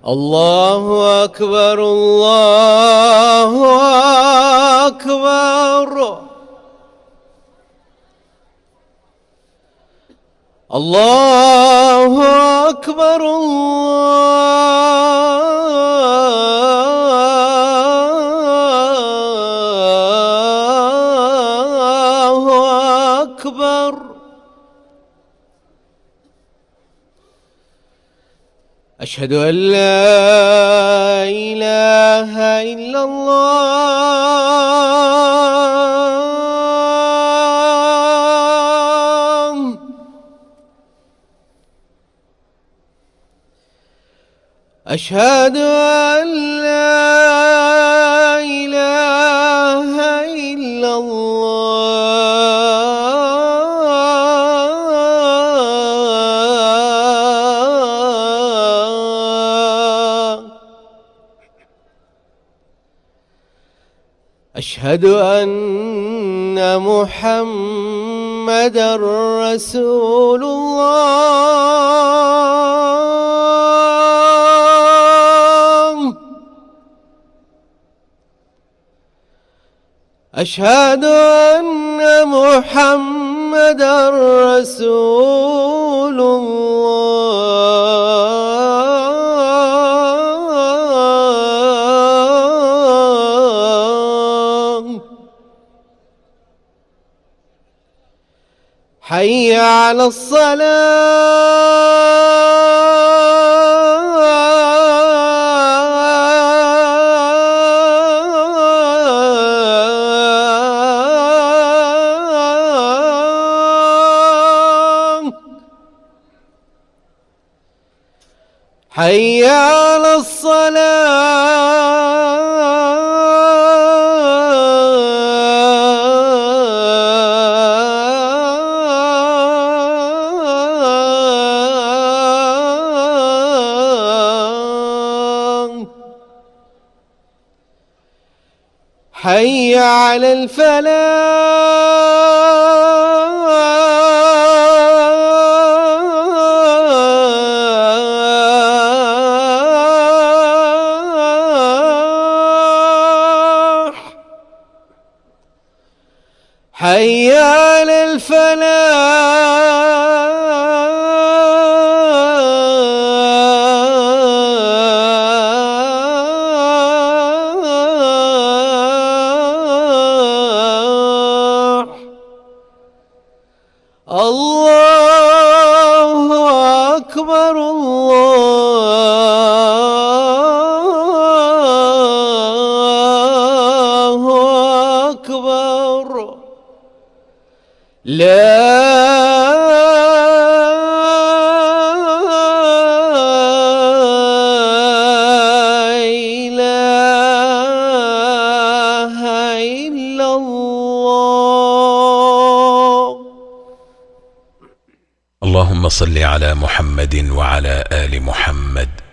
الله أكبر الله أكبر الله أكبر الله أكبر. أشهد أن لا إله إلا الله. أشهد أن لا إله إلا الله. أشهد أن محمدًا رسول الله. أشهد أن محمدًا رسول الله. حي على الصلاة. حي على الصلاة. حي على الفلاح. حي على الفلاح. الله أكبر الله أكبر. لا إله إلا الله. اللهم صل على محمد وعلى آل محمد